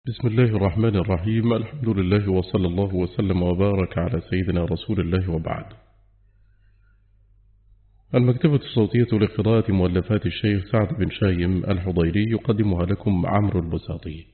بسم الله الرحمن الرحيم. الحمد لله وصلى الله وسلم وبارك على سيدنا رسول الله وبعد. المكتبة الصوتية لقراءة مؤلفات الشيخ سعد بن شايم الحضيري يقدمها لكم عمرو البساطي.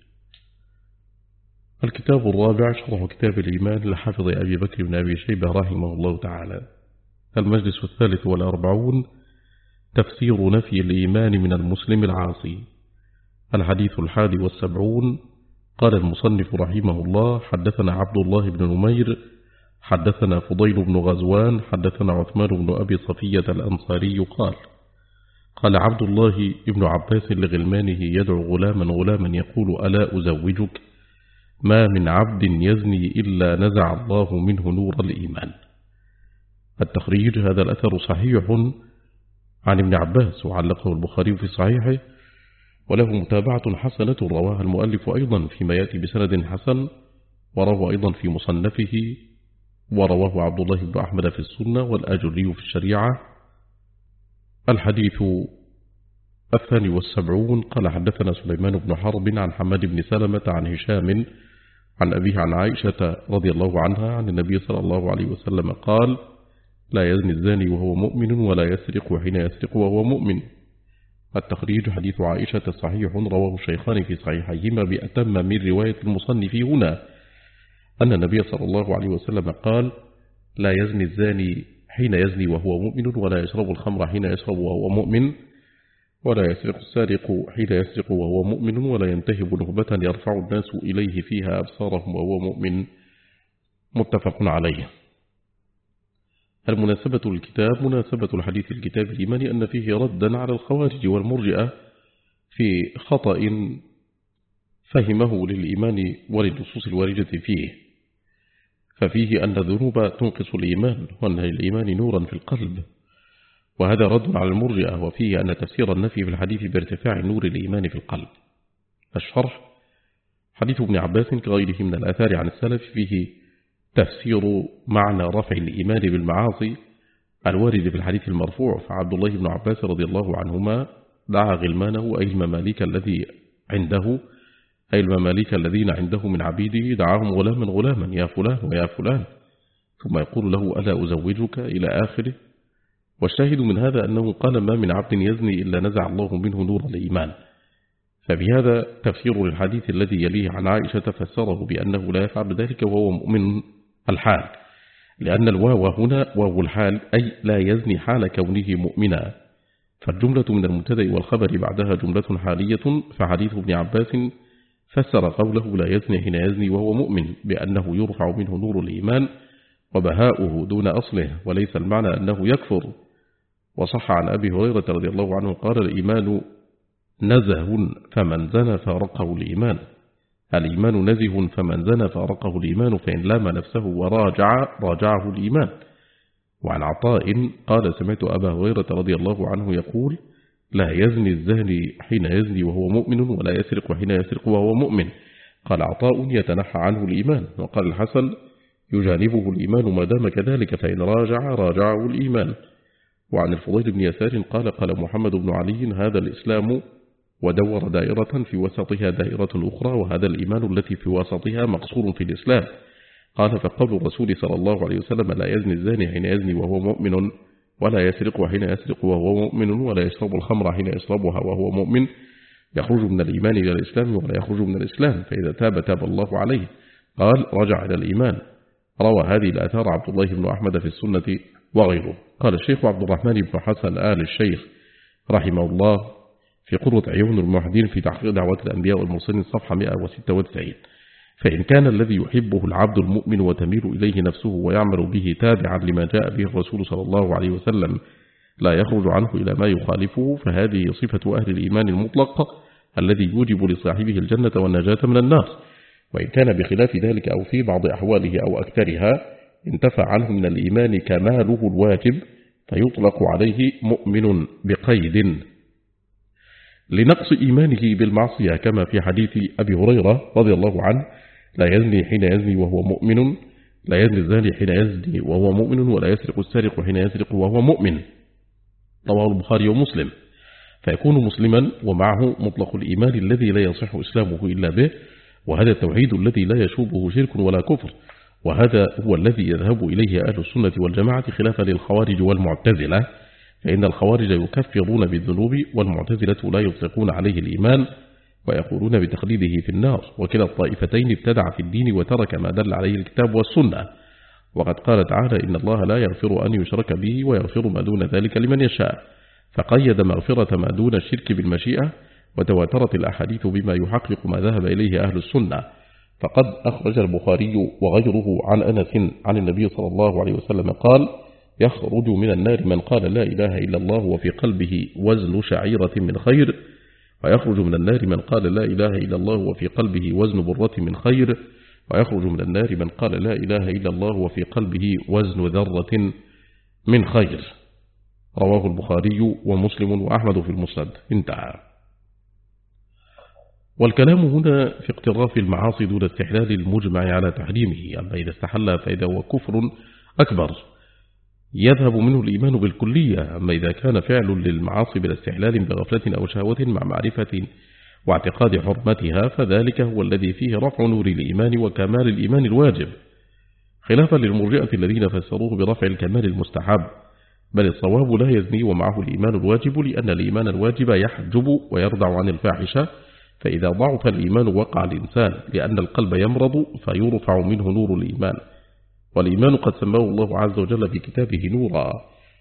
الكتاب الرابع شرح كتاب الإيمان لحافظ أبي بكر بن أبي شيبة رحمه الله تعالى. المجلس 43 تفسير نفي الإيمان من المسلم العاصي. الحديث 71. قال المصنف رحمه الله: حدثنا عبد الله بن نمير حدثنا فضيل بن غزوان حدثنا عثمان بن أبي صفية الأنصاري قال عبد الله بن عباس لغلمانه يدعو غلاما يقول: ألا أزوجك؟ ما من عبد يزني إلا نزع الله منه نور الإيمان. التخريج: هذا الأثر صحيح عن ابن عباس وعلقه البخاري في صحيحه، وله متابعة حسنة رواها المؤلف أيضا فيما يأتي بسند حسن، ورواه أيضا في مصنفه، ورواه عبد الله بن أحمد في السنة والآجري في الشريعة. الحديث 72. قال حدثنا سليمان بن حرب عن حماد بن سلمة عن هشام عن أبيه عن عائشة رضي الله عنها عن النبي صلى الله عليه وسلم قال: لا يزني الزاني وهو مؤمن ولا يسرق حين يسرق وهو مؤمن. التخريج: حديث عائشة صحيح رواه الشيخان في صحيحيهما بأتم من رواية المصنف هنا، أن النبي صلى الله عليه وسلم قال: لا يزني الزاني حين يزني وهو مؤمن ولا يشرب الخمر حين يشرب وهو مؤمن ولا يسرق السارق حين يسرق وهو مؤمن ولا ينتهب نهبة يرفع الناس إليه فيها أبصارهم وهو مؤمن. متفق عليه. المناسبة للكتاب: مناسبة الحديث الكتاب الإيماني أن فيه ردا على الخوارج والمرجئة في خطأ فهمه للإيمان وللنصوص الواردة فيه، ففيه أن الذنوب تنقص الإيمان وأن الإيمان نورا في القلب، وهذا رد على المرجئة، وفيه أن تفسير النفي في الحديث بارتفاع نور الإيمان في القلب. الشرح: حديث ابن عباس كغيره من الآثار عن السلف فيه تفسير معنى رفع الإيمان بالمعاصي الوارد في الحديث المرفوع، فعبد الله بن عباس رضي الله عنهما دعا غلمانه أي المماليك الذين عنده من عبيده، دعاهم غلاما يا فلان ويا فلان، ثم يقول له: ألا أزوجك؟ إلى آخره. والشاهد من هذا أنه قال: ما من عبد يزني إلا نزع الله منه نور الإيمان. فبهذا تفسير للحديث الذي يليه عن عائشة فسره بأنه لا يفعل ذلك وهو مؤمن الحال، لأن الواو هنا واو الحال، أي لا يزني حال كونه مؤمنا، فالجملة من المبتدأ والخبر بعدها جملة حالية. فحديث ابن عباس فسر قوله لا يزني حين يزني وهو مؤمن بأنه يرفع منه نور الإيمان وبهاؤه دون أصله، وليس المعنى أنه يكفر. وصح عن أبي هريرة رضي الله عنه قال: الإيمان نزه فمن زنى فارقه الإيمان. الإيمان نزه فمن زنى فارقه الإيمان، فإن لام نفسه راجعه الإيمان. وعن عطاء قال: سمعت أبا هريرة رضي الله عنه يقول: لا يزني الزاني حين يزني وهو مؤمن ولا يسرق حين يسرق وهو مؤمن. قال عطاء: يتنحى عنه الإيمان. وقال الحسن: يجانبه الإيمان ما دام كذلك، فإن راجعه الإيمان. وعن الفضيل بن يسار قال محمد بن علي: هذا الإسلام ودور دائرة في وسطها دائرة أخرى، وهذا الإيمان التي في وسطها مقصور في الإسلام. قال: فقول الرسول صلى الله عليه وسلم: لا يزني الزاني حين يزني وهو مؤمن ولا يسرق حين يسرق وهو مؤمن ولا يشرب الخمر حين يشربها وهو مؤمن، يخرج من الإيمان إلى الإسلام ولا يخرج من الإسلام، فإذا تاب الله عليه. قال: رجع إلى الإيمان. روى هذه الآثار عبد الله بن أحمد في السنة وغيره. قال الشيخ عبد الرحمن بن حسن آل الشيخ رحمه الله في قرة عيون الموحدين في تحقيق دعوات الأنبياء والمرسلين صفحة 196: فإن كان الذي يحبه العبد المؤمن وتميل إليه نفسه ويعمل به تابعا لما جاء به الرسول صلى الله عليه وسلم لا يخرج عنه إلى ما يخالفه، فهذه صفة أهل الإيمان المطلق الذي يوجب لصاحبه الجنة والنجاة من النار. وإن كان بخلاف ذلك أو في بعض أحواله أو أكثرها انتفى عنه من الإيمان كماله الواجب، فيطلق عليه مؤمن بقيد لنقص إيمانه بالمعصية، كما في حديث أبي هريرة رضي الله عنه: لا يزني حين يزني وهو مؤمن، لا يزني الزاني حين يزني وهو مؤمن ولا يسرق السارق حين يسرق وهو مؤمن. رواه البخاري ومسلم. فيكون مسلما ومعه مطلق الإيمان الذي لا يصح إسلامه إلا به، وهذا التوحيد الذي لا يشوبه شرك ولا كفر، وهذا هو الذي يذهب إليه أهل السنة والجماعة خلافا للخوارج والمعتزلة، فإن الخوارج يكفرون بالذنوب والمعتزلة لا يطلقون عليه الإيمان ويقولون بتخليده في النار، وكلا الطائفتين ابتدع في الدين وترك ما دل عليه الكتاب والسنة. وقد قال تعالى إن الله لا يغفر أن يشرك به ويغفر ما دون ذلك لمن يشاء، فقيد مغفرة ما دون الشرك بالمشيئة، وتواترت الأحاديث بما يحقق ما ذهب إليه أهل السنة. فقد أخرج البخاري وغيره عن أنس عن النبي صلى الله عليه وسلم قال: يخرج من النار من قال لا إله إلا الله وفي قلبه وزن شعيرة من خير، ويخرج من النار من قال لا إله إلا الله وفي قلبه وزن برة من خير، ويخرج من النار من قال لا إله إلا الله وفي قلبه وزن ذرة من خير. رواه البخاري ومسلم وأحمد في المسند. انتهى. والكلام هنا في اقتراف المعاصي دون استحلال المجمع على تحريمه، أما إذا استحل فإذا هو كفر أكبر يذهب منه الإيمان بالكلية، أما إذا كان فعل للمعاصي بلا استحلال بغفلة أو شهوة مع معرفة واعتقاد حرمتها فذلك هو الذي فيه رفع نور الإيمان وكمال الإيمان الواجب، خلافا للمرجئة الذين فسروه برفع الكمال المستحب، بل الصواب لا يزني ومعه الإيمان الواجب، لأن الإيمان الواجب يحجب ويردع عن الفاحشة، فإذا ضعف الإيمان وقع الإنسان، لأن القلب يمرض فيرفع منه نور الإيمان. والإيمان قد سماه الله عز وجل في كتابه نورا: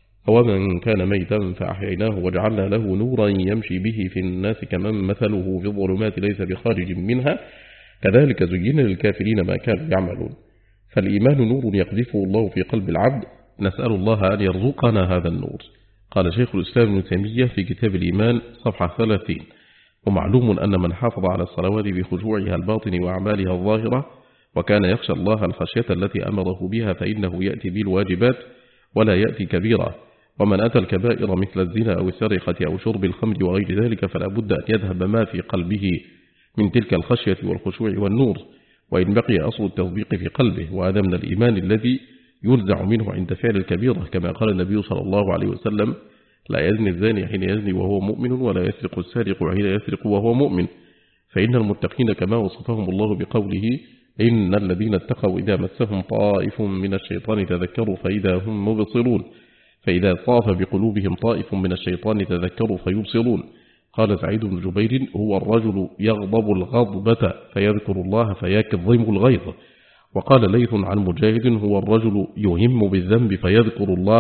ومن كان ميتا فأحييناه وجعلنا له نورا يمشي به في الناس كمن مثله في الظلمات ليس بخارج منها كذلك زين للكافرين ما كانوا يعملون. فالإيمان نور يقذفه الله في قلب العبد، نسأل الله أن يرزقنا هذا النور. قال شيخ الإسلام ابن تيمية في كتاب الإيمان صفحة 30: ومعلوم أن من حافظ على الصلوات بخشوعها الباطن وأعمالها الظاهرة وكان يخشى الله الخشية التي أمره بها فإنه يأتي بالواجبات ولا يأتي كبيرة، ومن أتى الكبائر مثل الزنا أو السرقة أو شرب الخمر وغير ذلك فلا بد أن يذهب ما في قلبه من تلك الخشية والخشوع والنور، وإن بقي أصل التصديق في قلبه، وهذا من الإيمان الذي ينزع منه عند فعل الكبيرة، كما قال النبي صلى الله عليه وسلم: لا يزني الزاني حين يزني وهو مؤمن، ولا يسرق السارق حين يسرق وهو مؤمن، فإن المتقين كما وصفهم الله بقوله: إن الذين اتقوا إذا مسهم طائف من الشيطان تذكروا فإذا هم مبصرون، فإذا طاف بقلوبهم طائف من الشيطان تذكروا فيبصرون. قال سعيد بن جبير: هو الرجل يغضب الغضبة فيذكر الله فيكظم الغيظ. وقال ليث عن مجاهد: هو الرجل يهم بالذنب فيذكر الله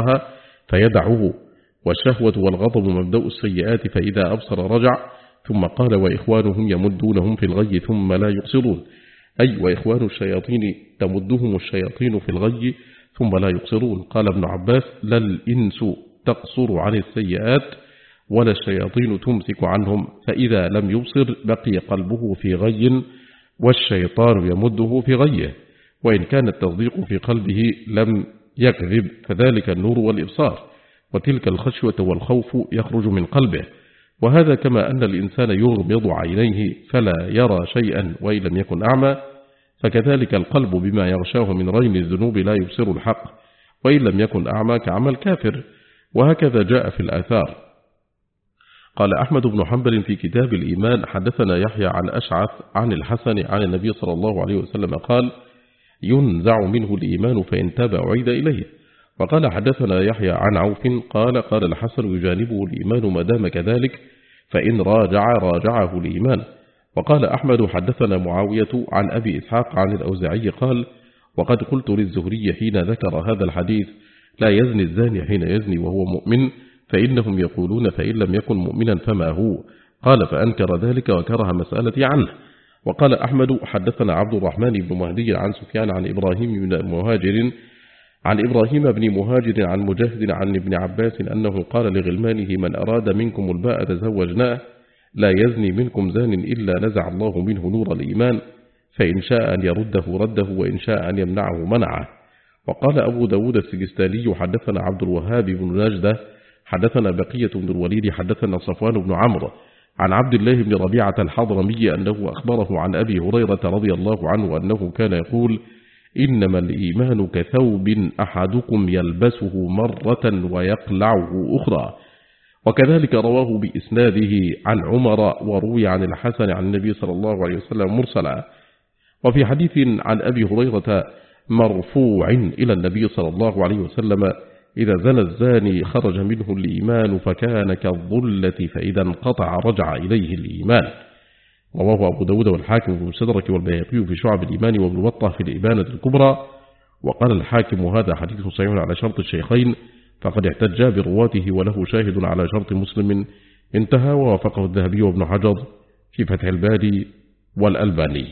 فيدعه. والشهوة والغضب مبدأ السيئات فإذا أبصر رجع. ثم قال: وإخوانهم يمدونهم في الغي ثم لا يقصرون، أي وإخوان الشياطين تمدهم الشياطين في الغي ثم لا يقصرون. قال ابن عباس: لا الإنس تقصر عن السيئات ولا الشياطين تمسك عنهم، فإذا لم يبصر بقي قلبه في غي والشيطان يمده في غيه، وإن كان التصديق في قلبه لم يكذب فذلك النور والإبصار، وتلك الخشوة والخوف يخرج من قلبه. وهذا كما أن الإنسان يغمض عينيه فلا يرى شيئا وإن لم يكن أعمى، فكذلك القلب بما يغشاه من رين الذنوب لا يبصر الحق وإن لم يكن أعمى كعمى الكافر. وهكذا جاء في الآثار. قال أحمد بن حنبل في كتاب الإيمان: حدثنا يحيى عن أشعث عن الحسن عن النبي صلى الله عليه وسلم قال: ينزع منه الإيمان فإن تاب أعيد إليه. وقال حدثنا يحيى عن عوف قال: قال الحسن: يجانبه الإيمان ما دام كذلك، فإن راجعه الإيمان. وقال أحمد: حدثنا معاوية عن أبي إسحاق عن الأوزاعي قال: وقد قلت للزهري حين ذكر هذا الحديث: لا يزني الزاني حين يزني وهو مؤمن، فإنهم يقولون فإن لم يكن مؤمنا فما هو. قال: فأنكر ذلك وكره مسألتي عنه. وقال أحمد: حدثنا عبد الرحمن بن مهدي عن سفيان عن إبراهيم بن مهاجر عن مجاهد عن ابن عباس أنه قال لغلمانه: من أراد منكم الباء زوجناه، لا يزني منكم زان إلا نزع الله منه نور الإيمان، فإن شاء أن يرده رده وإن شاء أن يمنعه منعه. وقال أبو داود السجستاني: حدثنا عبد الوهاب بن نجدة حدثنا بقية بن الوليد حدثنا صفوان بن عمرو عن عبد الله بن ربيعة الحضرمي أنه أخبره عن أبي هريرة رضي الله عنه أنه كان يقول: إنما الإيمان كثوب أحدكم يلبسه مرة ويقلعه أخرى. وكذلك رواه بإسناده عن عمر، وروي عن الحسن عن النبي صلى الله عليه وسلم مرسلا. وفي حديث عن أبي هريرة مرفوع إلى النبي صلى الله عليه وسلم: إذا زنى الزاني خرج منه الإيمان فكان كالظلة فإذا انقطع رجع إليه الإيمان. رواه أبو داود والحاكم في المستدرك والبيهقي في شعب الإيمان وابن بطة في الإبانة الكبرى. وقال الحاكم: هذا حديث صحيح على شرط الشيخين، فقد احتج برواته وله شاهد على شرط مسلم. انتهى. ووافقه الذهبي وابن حجر في فتح الباري والألباني.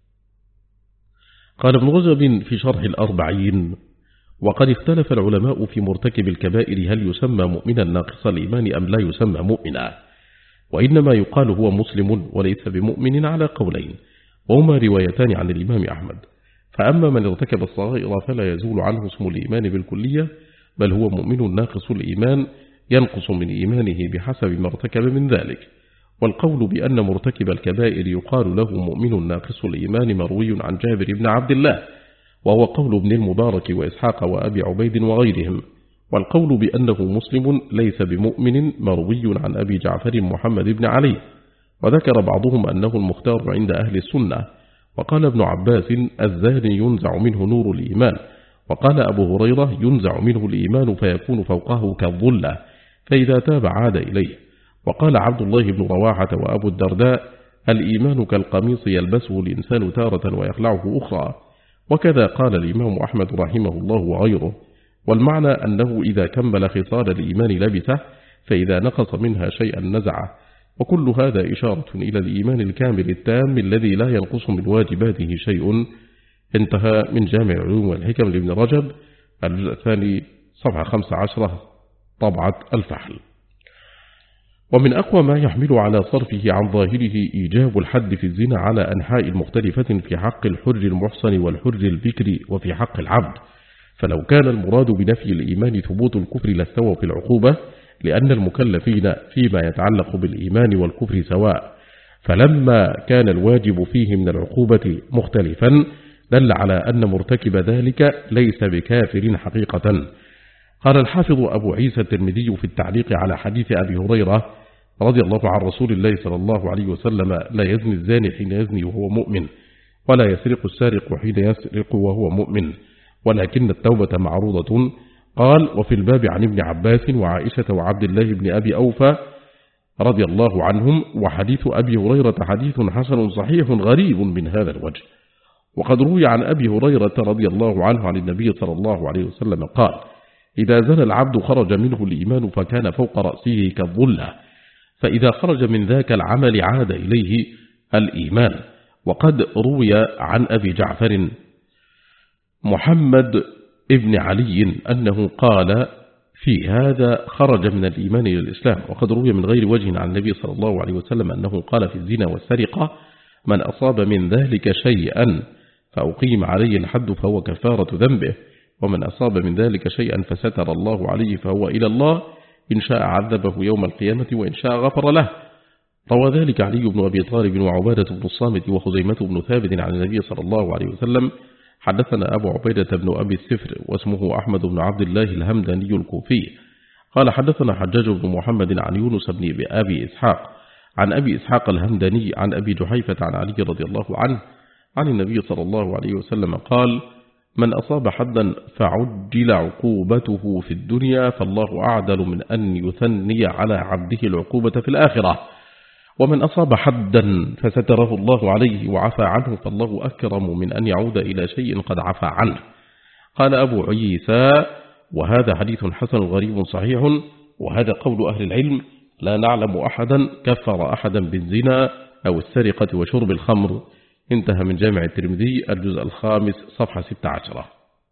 قال ابن رجب في شرح الأربعين: وقد اختلف العلماء في مرتكب الكبائر هل يسمى مؤمنا ناقص الإيمان أم لا يسمى مؤمنا، وإنما يقال هو مسلم وليس بمؤمن على قولين، وهما روايتان عن الإمام أحمد. فأما من ارتكب الصغائر فلا يزول عنه اسم الإيمان بالكلية، بل هو مؤمن ناقص الإيمان ينقص من إيمانه بحسب ما ارتكب من ذلك. والقول بأن مرتكب الكبائر يقال له مؤمن ناقص الإيمان مروي عن جابر بن عبد الله، وهو قول ابن المبارك وإسحاق وأبي عبيد وغيرهم. والقول بأنه مسلم ليس بمؤمن مروي عن أبي جعفر محمد بن علي، وذكر بعضهم أنه المختار عند أهل السنة. وقال ابن عباس: الزاني ينزع منه نور الإيمان. وقال أبو هريرة: ينزع منه الإيمان فيكون فوقه كالظلة، فإذا تاب عاد إليه. وقال عبد الله بن رواحة وأبو الدرداء: الإيمان كالقميص يلبسه الإنسان تارة ويخلعه أخرى. وكذا قال الإمام أحمد رحمه الله وغيره. والمعنى أنه إذا كمل خصال الإيمان لبسه، فإذا نقص منها شيئا نزعه. وكل هذا إشارة إلى الإيمان الكامل التام الذي لا ينقص من واجباته شيء. انتهى من جامع العلوم والحكم لابن رجب، الجزء الثاني، صفحة 15، طبعة الفحل. ومن أقوى ما يحمل على صرفه عن ظاهره إيجاب الحد في الزنا على أنحاء المختلفة في حق الحر المحصن والحر البكر وفي حق العبد. فلو كان المراد بنفي الإيمان ثبوت الكفر لاستوى في العقوبة، لأن المكلفين فيما يتعلق بالإيمان والكفر سواء. فلما كان الواجب فيه من العقوبة مختلفا دل على أن مرتكب ذلك ليس بكافر حقيقة. قال الحافظ أبو عيسى الترمذي في التعليق على حديث أبي هريرة رضي الله عن رسول الله صلى الله عليه وسلم: لا يزني الزاني حين يزني وهو مؤمن، ولا يسرق السارق حين يسرق وهو مؤمن، ولكن التوبة معروضة. قال: وفي الباب عن ابن عباس وعائشة وعبد الله بن أبي أوفى رضي الله عنهم. وحديث أبي هريرة حديث حسن صحيح غريب من هذا الوجه. وقد روي عن أبي هريرة رضي الله عنه عن النبي صلى الله عليه وسلم قال: إذا زنى العبد خرج منه الإيمان فكان فوق رأسه كالظلة، فإذا خرج من ذاك العمل عاد إليه الإيمان. وقد روي عن أبي جعفر محمد ابن علي أنه قال في هذا: خرج من الإيمان إلى الإسلام. وقد روي من غير وجه عن النبي صلى الله عليه وسلم أنه قال في الزنا والسرقة: من أصاب من ذلك شيئا فأقيم عليه الحد فهو كفارة ذنبه، ومن أصاب من ذلك شيئا فستر الله عليه فهو إلى الله، إن شاء عذبه يوم القيامة وإن شاء غفر له. روى ذلك علي بن أبي طالب وعبادة بن الصامت وخزيمة بن ثابت عن النبي صلى الله عليه وسلم. حدثنا أبو عبيدة بن أبي السفر واسمه أحمد بن عبد الله الهمداني الكوفي قال: حدثنا حجاج بن محمد عن يونس بن أبي إسحاق عن أبي إسحاق الهمداني عن أبي جحيفة عن علي رضي الله عنه عن النبي صلى الله عليه وسلم قال: من أصاب حدا فعجل عقوبته في الدنيا فالله أعدل من أن يثني على عبده العقوبة في الآخرة، ومن أصاب حدا فستره الله عليه وعفى عنه فالله أكرم من أن يعود إلى شيء قد عفى عنه. قال أبو عيسى: وهذا حديث حسن غريب صحيح، وهذا قول أهل العلم، لا نعلم أحدا كفر أحدا بالزنا أو السرقة وشرب الخمر. انتهى من جامع الترمذي الجزء الخامس صفحة 16.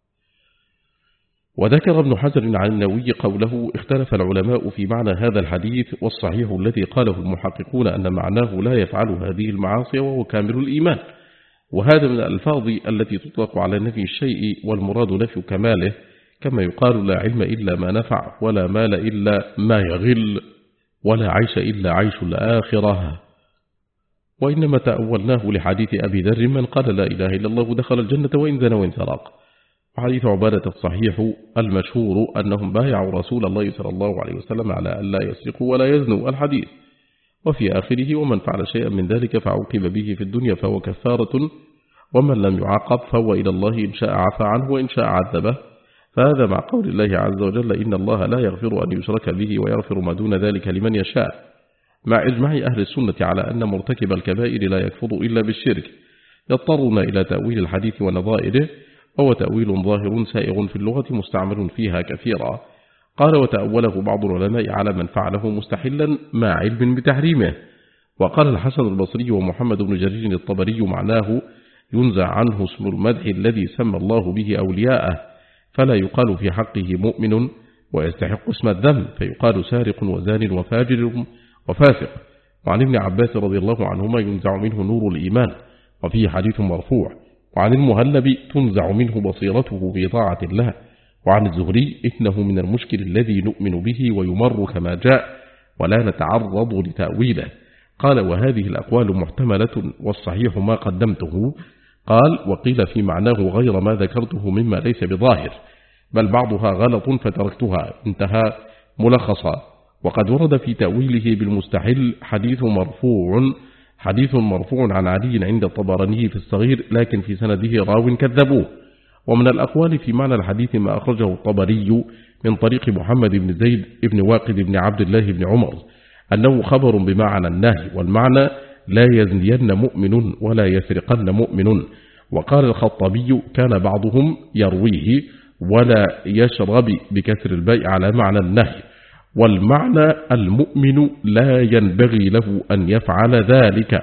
وذكر ابن حجر عن النووي قوله: اختلف العلماء في معنى هذا الحديث، والصحيح الذي قاله المحققون أن معناه لا يفعل هذه المعاصي وهو كامل الإيمان. وهذا من الألفاظ التي تطلق على نفي الشيء والمراد نفي كماله، كما يقال: لا علم إلا ما نفع، ولا مال إلا ما يغل، ولا عيش إلا عيش الآخرة. وإنما تأولناه لحديث أبي ذر: من قال لا إله إلا الله دخل الجنة وإن زنى وإن سرق. وحديث عبادة الصحيح المشهور أنهم بايعوا رسول الله صلى الله عليه وسلم على أن لا يسرقوا ولا يزنوا الحديث. وفي آخره: ومن فعل شيئا من ذلك فعوقب به في الدنيا فهو كفارة، ومن لم يعاقب فهو إلى الله إن شاء عفى عنه وإن شاء عذبه. فهذا مع قول الله عز وجل إن الله لا يغفر أن يشرك به ويغفر ما دون ذلك لمن يشاء، مع إجماع أهل السنة على أن مرتكب الكبائر لا يكفر إلا بالشرك. يضطرون إلى تأويل الحديث ونظائره، وهو تأويل ظاهر سائغ في اللغة مستعمل فيها كثيرا. قال وتأوله بعض العلماء على من فعله مستحلا مع علم بتحريمه. وقال الحسن البصري ومحمد بن جرير الطبري معناه ينزع عنه اسم المدح الذي سمى الله به أولياءه، فلا يقال في حقه مؤمن ويستحق اسم الذم، فيقال سارق وزان وفاجر وفاسق. وعن ابن عباس رضي الله عنهما ينزع منه نور الإيمان، وفيه حديث مرفوع. وعن المهلب تنزع منه بصيرته في طاعة الله. وعن الزهري إنه من المشكل الذي نؤمن به ويمر كما جاء ولا نتعرض لتأويله. قال وهذه الأقوال محتملة والصحيح ما قدمته. قال وقيل في معناه غير ما ذكرته مما ليس بظاهر، بل بعضها غلط فتركتها، انتهى ملخصا. وقد ورد في تأويله بالمستحل حديث مرفوع عن علي عند الطبراني في الصغير، لكن في سنده راو كذبوه. ومن الأقوال في معنى الحديث ما أخرجه الطبري من طريق محمد بن زيد بن واقد بن عبد الله بن عمر أنه خبر بمعنى النهي، والمعنى لا يزنين مؤمن ولا يسرقن مؤمن. وقال الخطابي كان بعضهم يرويه ولا يشرب بكسر الباء على معنى النهي، والمعنى المؤمن لا ينبغي له أن يفعل ذلك.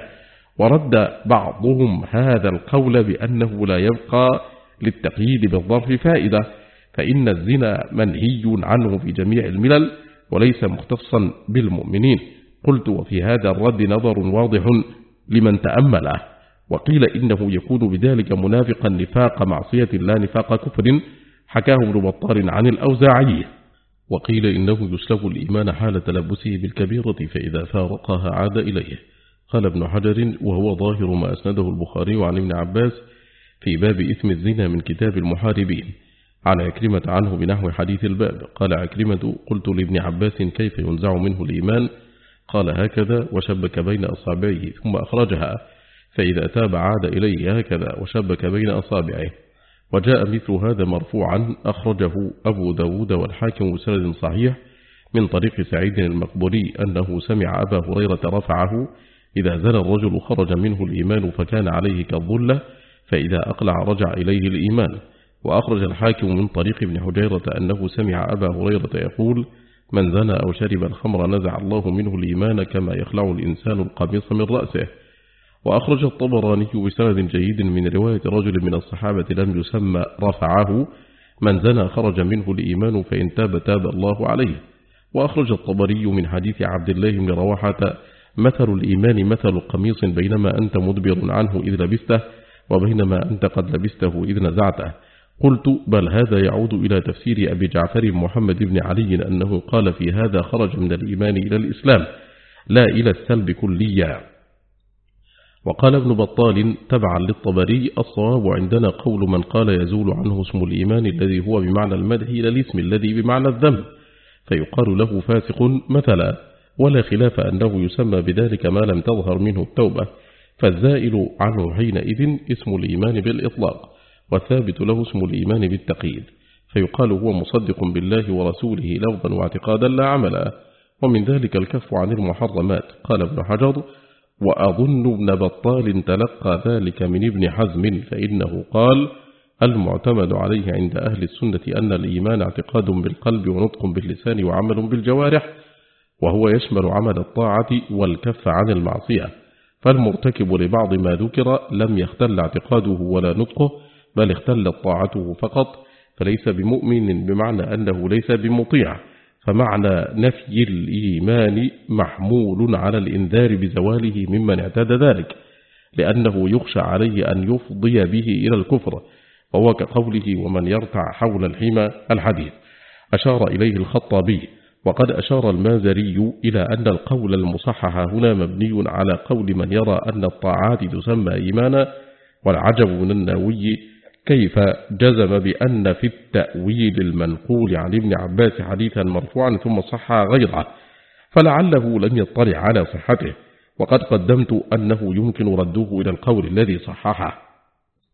ورد بعضهم هذا القول بأنه لا يبقى للتقييد بالظرف فائدة، فإن الزنا منهي عنه في جميع الملل وليس مختصا بالمؤمنين. قلت وفي هذا الرد نظر واضح لمن تأمله. وقيل إنه يكون بذلك منافقا نفاق معصية لا نفاق كفر، حكاه ابن بطال عن الأوزاعي. وقيل إنه يسلب الإيمان حال تلبسه بالكبيرة، فإذا فارقها عاد إليه. قال ابن حجر وهو ظاهر ما أسنده البخاري عن ابن عباس في باب إثم الزنا من كتاب المحاربين عن عكرمة عنه بنحو حديث الباب. قال عكرمة قلت لابن عباس كيف ينزع منه الإيمان؟ قال هكذا وشبك بين أصابعه ثم أخرجها، فإذا تاب عاد إليه هكذا وشبك بين أصابعه. وجاء مثل هذا مرفوعا أخرجه أبو داود والحاكم بسند صحيح من طريق سعيد المقبوري أنه سمع أبا هريرة رفعه إذا زنى الرجل خرج منه الإيمان فكان عليه كالظلة، فإذا أقلع رجع إليه الإيمان. وأخرج الحاكم من طريق ابن حجيرة أنه سمع أبا هريرة يقول من زنى أو شرب الخمر نزع الله منه الإيمان كما يخلع الإنسان القميص من رأسه. وأخرج الطبراني بسند جيد من رواية رجل من الصحابة لم يسمى رفعه من زنى خرج منه الإيمان فإن تاب تاب الله عليه. وأخرج الطبري من حديث عبد الله بن رواحة مثل الإيمان مثل قميص بينما أنت مدبر عنه إذ لبسته وبينما أنت قد لبسته إذ نزعته. قلت بل هذا يعود إلى تفسير أبي جعفر محمد بن علي أنه قال في هذا خرج من الإيمان إلى الإسلام لا إلى السلب كليا. وقال ابن بطال تبعا للطبري الصواب عندنا قول من قال يزول عنه اسم الإيمان الذي هو بمعنى المدح إلى الاسم الذي بمعنى الذم، فيقال له فاسق مثلا، ولا خلاف أنه يسمى بذلك ما لم تظهر منه التوبة، فالزائل عنه حينئذ اسم الإيمان بالإطلاق، والثابت له اسم الإيمان بالتقييد، فيقال هو مصدق بالله ورسوله لفظا واعتقادا لا عملا. ومن ذلك الكف عن المحرمات. قال ابن حجر وأظن ابن بطال تلقى ذلك من ابن حزم، فإنه قال المعتمد عليه عند أهل السنة أن الإيمان اعتقاد بالقلب ونطق باللسان وعمل بالجوارح، وهو يشمل عمل الطاعة والكف عن المعصية، فالمرتكب لبعض ما ذكر لم يختل اعتقاده ولا نطقه بل اختلت طاعته فقط، فليس بمؤمن بمعنى أنه ليس بمطيع. فمعنى نفي الإيمان محمول على الإنذار بزواله ممن اعتاد ذلك، لأنه يخشى عليه أن يفضي به إلى الكفر، وهو كقوله ومن يرتع حول الحمى الحديث. أشار إليه الخطابي. وقد أشار المازري إلى أن القول المصحح هنا مبني على قول من يرى أن الطاعات تسمى إيمانا، والعجب من النووي كيف جزم بأن في التأويل المنقول عن ابن عباس حديثا مرفوعا ثم صح غيره، فلعله لم يطلع على صحته، وقد قدمت أنه يمكن رده إلى القول الذي صححه.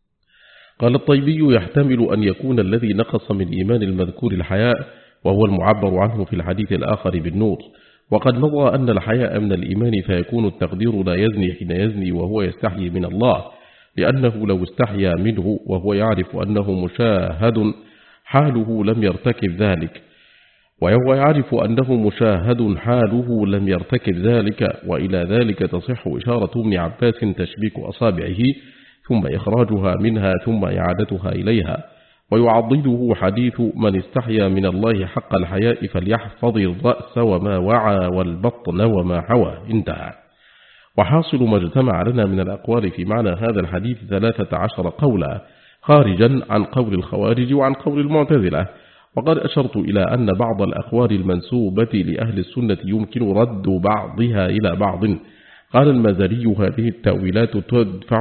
قال الطيبي: يحتمل أن يكون الذي نقص من إيمان المذكور الحياء، وهو المعبر عنه في الحديث الآخر بالنور، وقد مضى أن الحياء من الإيمان، فيكون التقدير لا يزني حين يزني وهو يستحيي من الله، لأنه لو استحيا منه وهو يعرف أنه مشاهد حاله لم يرتكب ذلك، وهو يعرف أنه مشاهد حاله لم يرتكب ذلك. وإلى ذلك تصح إشارة ابن عباس تشبيك أصابعه ثم إخراجها منها ثم إعادتها إليها، ويعضده حديث: من استحيا من الله حق الحياء فليحفظ الرأس وما وعى والبطن وما حوى. انتهى. وحاصل ما اجتمع لنا من الأقوال في معنى هذا الحديث 13 قولا، خارجا عن قول الخوارج وعن قول المعتزلة. وقد أشرت إلى أن بعض الأقوال المنسوبة لأهل السنة يمكن رد بعضها إلى بعض. قال المازري: هذه التأويلات تدفع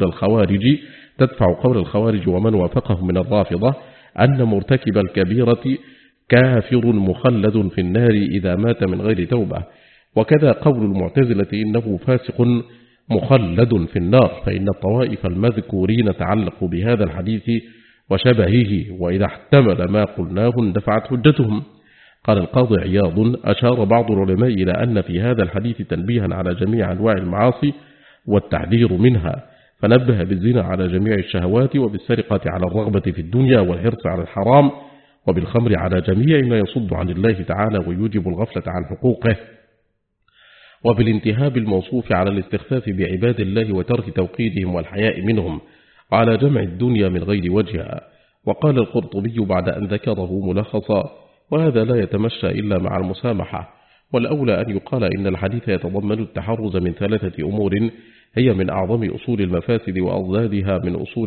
قول الخوارج ومن وافقه من الرافضة أن مرتكب الكبيرة كافر مخلد في النار إذا مات من غير توبة، وكذا قول المعتزلة إنه فاسق مخلد في النار، فإن الطوائف المذكورين تعلقوا بهذا الحديث وشبهه، وإذا احتمل ما قلناه اندفعت حجتهم. قال القاضي عياض: أشار بعض العلماء إلى أن في هذا الحديث تنبيها على جميع أنواع المعاصي والتحذير منها، فنبه بالزنا على جميع الشهوات، وبالسرقة على الرغبة في الدنيا والحرص على الحرام، وبالخمر على جميع ما يصد عن الله تعالى ويوجب الغفلة عن حقوقه، وبالانتهاب الموصوف على الاستخفاف بعباد الله وترك توقيدهم والحياء منهم، وعلى جمع الدنيا من غير وجهها. وقال القرطبي بعد أن ذكره ملخصا: وهذا لا يتمشى إلا مع المسامحة، والأولى أن يقال إن الحديث يتضمن التحرز من 3 أمور هي من أعظم أصول المفاسد وأضدادها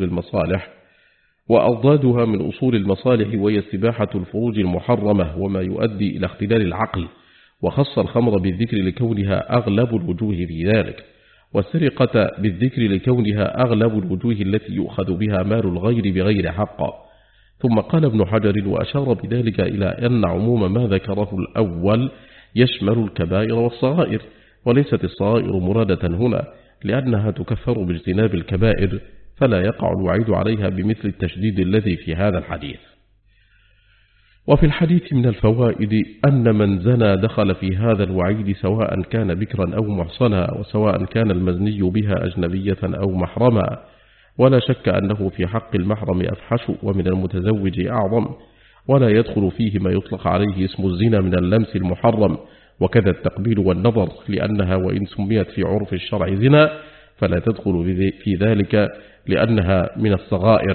من أصول المصالح، وهي استباحة الفروج المحرمة وما يؤدي إلى اختلال العقل، وخص الخمر بالذكر لكونها أغلب الوجوه في ذلك، والسرقة بالذكر لكونها أغلب الوجوه التي يؤخذ بها مال الغير بغير حق. ثم قال ابن حجر: وأشار بذلك إلى أن عموم ما ذكره الأول يشمل الكبائر والصغائر، وليست الصغائر مرادة هنا، لأنها تكفر باجتناب الكبائر، فلا يقع الوعيد عليها بمثل التشديد الذي في هذا الحديث. وفي الحديث من الفوائد أن من زنى دخل في هذا الوعيد، سواء كان بكرا أو محصنا، وسواء كان المزني بها أجنبية أو محرما، ولا شك أنه في حق المحرم أفحش ومن المتزوج أعظم، ولا يدخل فيه ما يطلق عليه اسم الزنا من اللمس المحرم، وكذا التقبيل والنظر، لأنها وإن سميت في عرف الشرع زنا فلا تدخل في ذلك لأنها من الصغائر.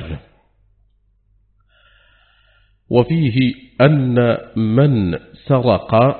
وفيه أن من سرق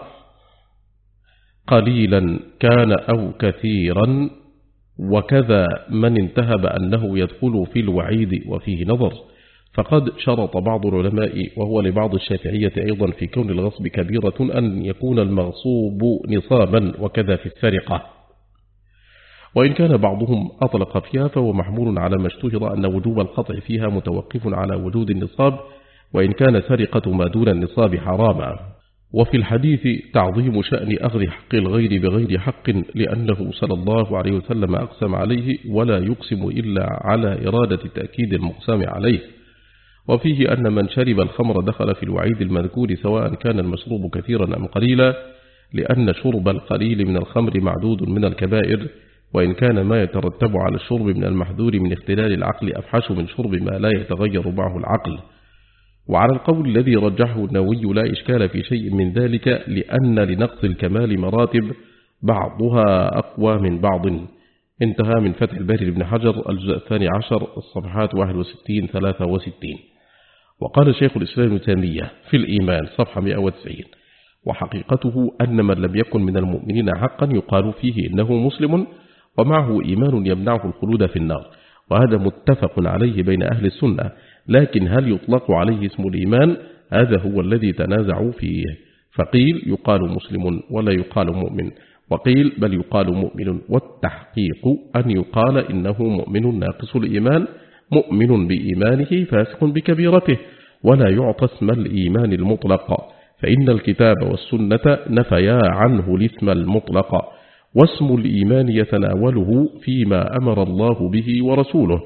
قليلا كان أو كثيرا، وكذا من انتهب أنه يدخل في الوعيد، وفيه نظر، فقد شرط بعض العلماء وهو لبعض الشافعية أيضا في كون الغصب كبيرة أن يكون المغصوب نصابا، وكذا في السرقة. وإن كان بعضهم أطلق فيها فهو محمول على ما اشتهر أن وجوب القطع فيها متوقف على وجود النصاب، وإن كان سرقة ما دون النصاب حراما. وفي الحديث تعظيم شأن أخذ حق الغير بغير حق، لأنه صلى الله عليه وسلم أقسم عليه، ولا يقسم إلا على إرادة تأكيد المقسم عليه. وفيه أن من شرب الخمر دخل في الوعيد المذكور، سواء كان المشروب كثيرا أم قليلا، لأن شرب القليل من الخمر معدود من الكبائر، وإن كان ما يترتب على الشرب من المحذور من اختلال العقل أفحش من شرب ما لا يتغير معه العقل. وعلى القول الذي رجحه النووي لا إشكال في شيء من ذلك، لأن لنقص الكمال مراتب بعضها أقوى من بعض. انتهى من فتح الباري لابن حجر الجزء 12 الصفحات 61-63. وقال شيخ الإسلام ابن تيمية في الإيمان صفحة 190: وحقيقته أن من لم يكن من المؤمنين حقا يقال فيه إنه مسلم ومعه إيمان يمنعه الخلود في النار، وهذا متفق عليه بين أهل السنة، لكن هل يطلق عليه اسم الإيمان؟ هذا هو الذي تنازعوا فيه، فقيل يقال مسلم ولا يقال مؤمن، وقيل بل يقال مؤمن، والتحقيق أن يقال إنه مؤمن ناقص الإيمان، مؤمن بإيمانه فاسق بكبيرته، ولا يعطى اسم الإيمان المطلق، فإن الكتاب والسنة نفيا عنه الاسم المطلق، واسم الإيمان يتناوله فيما أمر الله به ورسوله،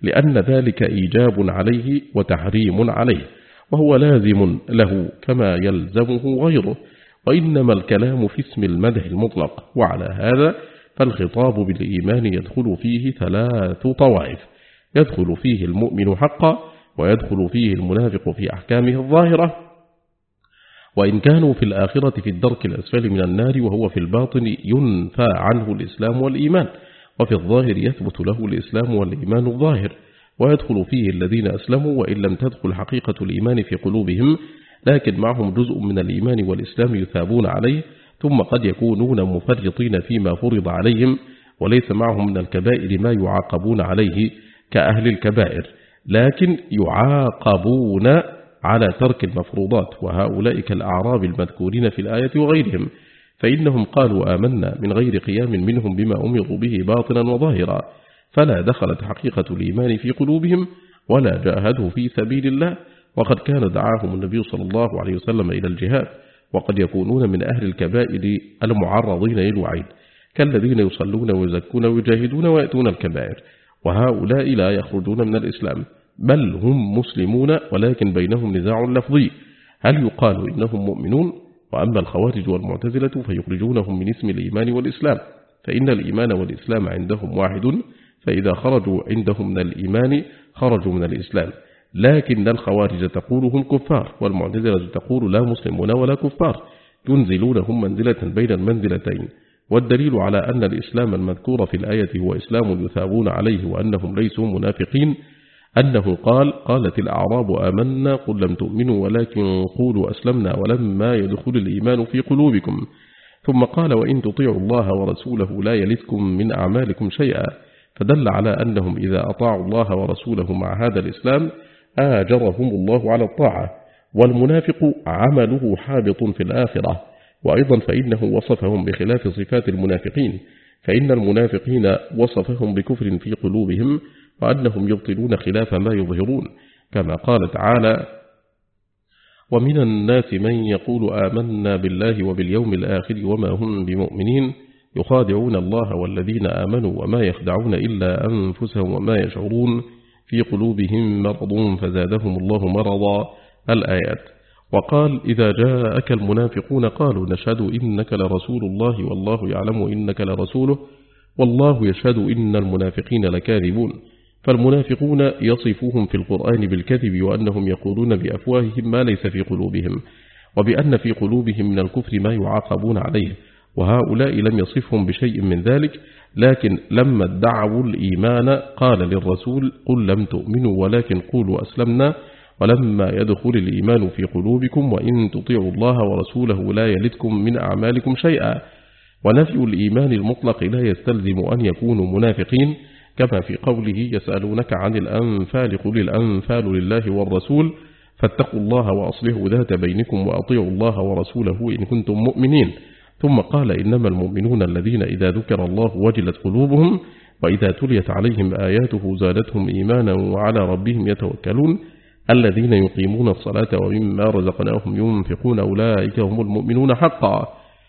لأن ذلك إيجاب عليه وتحريم عليه، وهو لازم له كما يلزمه غيره، وإنما الكلام في اسم المدح المطلق. وعلى هذا فالخطاب بالإيمان يدخل فيه 3 طوائف: يدخل فيه المؤمن حقا، ويدخل فيه المنافق في أحكامه الظاهرة، وإن كانوا في الآخرة في الدرك الأسفل من النار، وهو في الباطن ينفى عنه الإسلام والإيمان، وفي الظاهر يثبت له الإسلام والإيمان الظاهر. ويدخل فيه الذين أسلموا وإن لم تدخل حقيقة الإيمان في قلوبهم، لكن معهم جزء من الإيمان والإسلام يثابون عليه، ثم قد يكونون مفرطين فيما فرض عليهم، وليس معهم من الكبائر ما يعاقبون عليه كأهل الكبائر، لكن يعاقبون على ترك المفروضات، وهؤلاء كالأعراب المذكورين في الآية وغيرهم، فإنهم قالوا آمنا من غير قيام منهم بما أمروا به باطنا وظاهرا، فلا دخلت حقيقة الإيمان في قلوبهم ولا جاهدوا في سبيل الله. وقد كان دعاهم النبي صلى الله عليه وسلم إلى الجهاد، وقد يكونون من أهل الكبائر المعرضين للوعيد، كالذين يصلون ويزكون ويجاهدون ويأتون الكبائر، وهؤلاء لا يخرجون من الإسلام، بل هم مسلمون، ولكن بينهم نزاع لفظي: هل يقال إنهم مؤمنون؟ وأما الخوارج والمعتزلة فيخرجونهم من اسم الإيمان والإسلام، فإن الإيمان والإسلام عندهم واحد، فإذا خرجوا عندهم من الإيمان خرجوا من الإسلام. لكن الخوارج تقول هم كفار، والمعتزلة تقول لا مسلمون ولا كفار، ينزلونهم منزلة بين المنزلتين. والدليل على أن الإسلام المذكور في الآية هو إسلام يثابون عليه وأنهم ليسوا منافقين أنه قالت الأعراب آمنا قل لم تؤمنوا ولكن قولوا أسلمنا ولما يدخل الإيمان في قلوبكم، ثم قال وإن تطيعوا الله ورسوله لا يلتكم من أعمالكم شيئا، فدل على أنهم إذا أطاعوا الله ورسوله مع هذا الإسلام آجرهم الله على الطاعة. والمنافق عمله حابط في الآخرة. وأيضا فإنه وصفهم بخلاف صفات المنافقين، فإن المنافقين وصفهم بكفر في قلوبهم، وأنهم يبطلون خلاف ما يظهرون، كما قال تعالى ومن الناس من يقول آمنا بالله وباليوم الآخر وما هم بمؤمنين يخادعون الله والذين آمنوا وما يخدعون إلا أنفسهم وما يشعرون في قلوبهم مرض فزادهم الله مرضا. الآيات. وقال إذا جاءك المنافقون قالوا نشهد إنك لرسول الله والله يعلم إنك لرسوله والله يشهد إن المنافقين لكاذبون. فالمنافقون يصفهم في القرآن بالكذب، وأنهم يقولون بأفواههم ما ليس في قلوبهم، وبأن في قلوبهم من الكفر ما يعاقبون عليه، وهؤلاء لم يصفهم بشيء من ذلك، لكن لما ادعوا الإيمان قال للرسول قل لم تؤمنوا ولكن قولوا أسلمنا ولما يدخل الإيمان في قلوبكم وإن تطيعوا الله ورسوله لا يلتكم من أعمالكم شيئا. ونفي الإيمان المطلق لا يستلزم أن يكونوا منافقين، كما في قوله يسألونك عن الأنفال قل الأنفال لله والرسول فاتقوا الله وأصلحوا ذات بينكم وأطيعوا الله ورسوله إن كنتم مؤمنين. ثم قال إنما المؤمنون الذين إذا ذكر الله وجلت قلوبهم وإذا تليت عليهم آياته زادتهم إيمانا وعلى ربهم يتوكلون الذين يقيمون الصلاة ومما رزقناهم ينفقون أولئك هم المؤمنون حقا.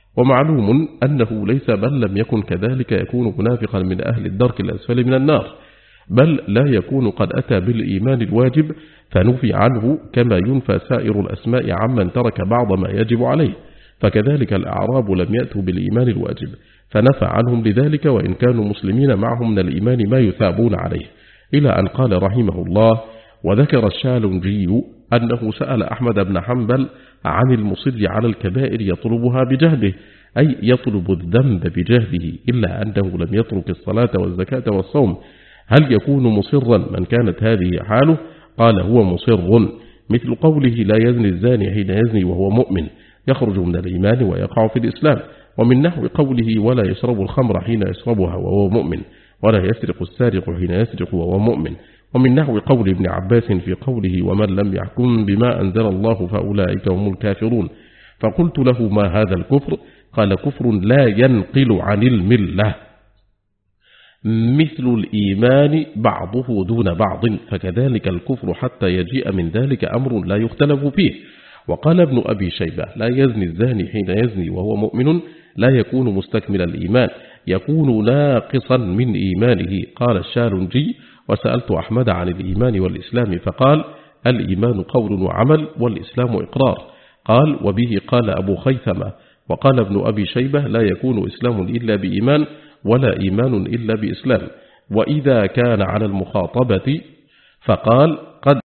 ومعلوم أنه ليس بل لم يكن كذلك يكون منافقا من أهل الدرك الأسفل من النار، بل لا يكون قد أتى بالإيمان الواجب فنفي عنه، كما ينفى سائر الأسماء عمن ترك بعض ما يجب عليه. فكذلك الأعراب لم يأتوا بالإيمان الواجب فنفى عنهم لذلك، وإن كانوا مسلمين معهم من الإيمان ما يثابون عليه، إلى أن قال رحمه الله وذكر الشالنجي أنه سأل أحمد بن حنبل عن المصر على الكبائر يطلبها بجهده، أي يطلب الذنب بجهده، إلا أنه لم يترك الصلاة والزكاة والصوم، هل يكون مصرا من كانت هذه حاله؟ قال هو مصر، مثل قوله لا يزني الزاني حين يزني وهو مؤمن، يخرج من الإيمان ويقع في الإسلام. ومن نحو قوله ولا يشرب الخمر حين يشربها وهو مؤمن، ولا يسرق السارق حين يسرق وهو مؤمن. ومن نحو قول ابن عباس في قوله ومن لم يحكم بما أنزل الله فأولئك هم الكافرون. فقلت له ما هذا الكفر؟ قال كفر لا ينقل عن الملة، مثل الإيمان بعضه دون بعض، فكذلك الكفر حتى يجيء من ذلك أمر لا يختلف فيه. وقال ابن أبي شيبة لا يزني الزاني حين يزني وهو مؤمن لا يكون مستكمل الإيمان، يكون ناقصا من إيمانه. قال الشالنجي وسألت أحمد عن الإيمان والإسلام فقال الإيمان قول وعمل والإسلام إقرار. قال وبه قال أبو خيثمة وقال ابن أبي شيبة لا يكون إسلام إلا بإيمان ولا إيمان إلا بإسلام. وإذا كان على المخاطبة فقال قد